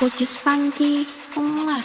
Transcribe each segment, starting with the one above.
which is funky. Mwah.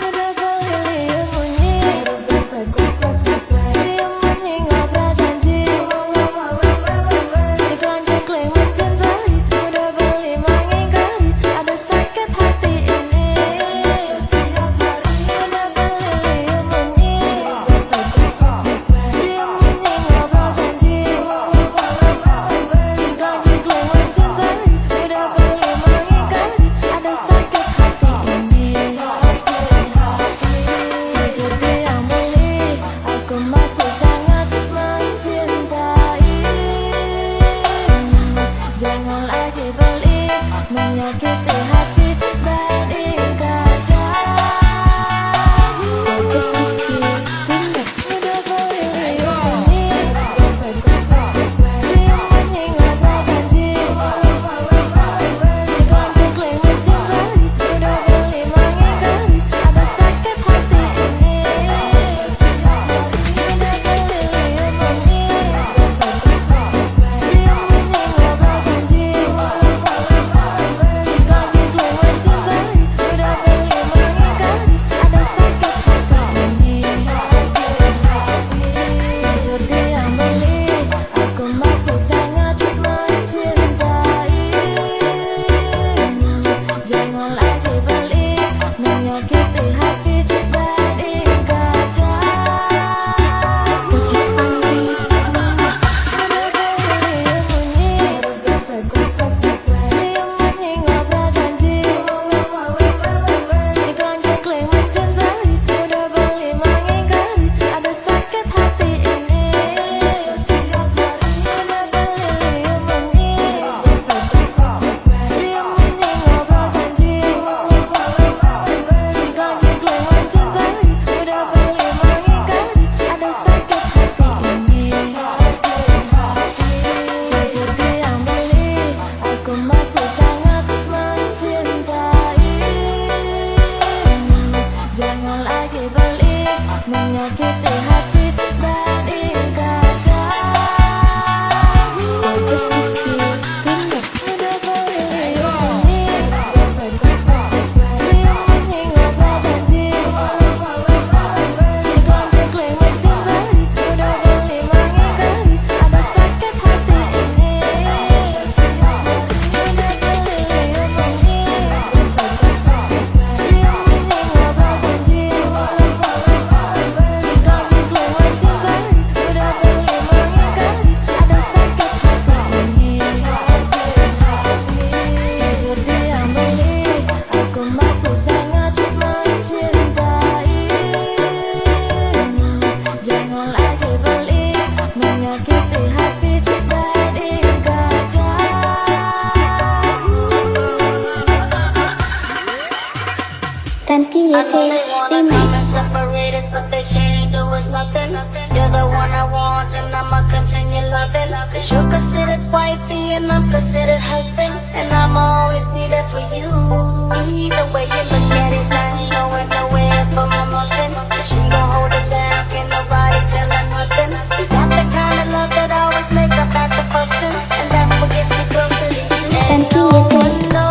Transky YT Remix. Separate us, but they can't do us nothing. You're the one I want, and I'ma continue loving. Cause you're considered wifey, and I'm considered husband. And I'ma always be there for you. Either way you look at it, I ain't going nowhere for my muffin. She gon' hold it down, can't nobody tell her nothing. You got the kind of love that always make up after fussing. And that's what gets me closer to you. Transky YT Remix.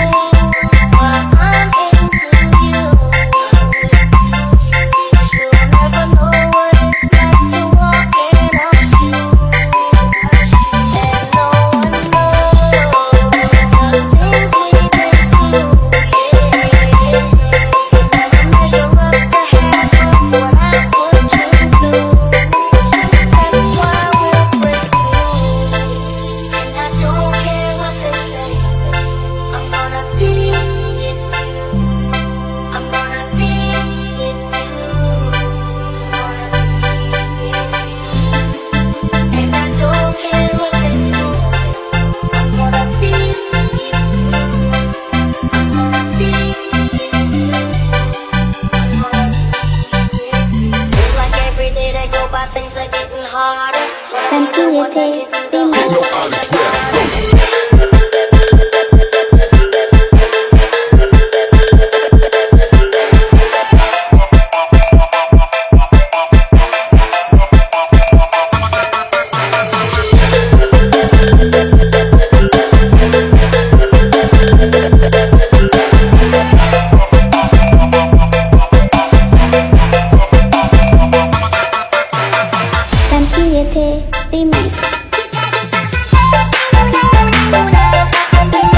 Transky YT Remix. Una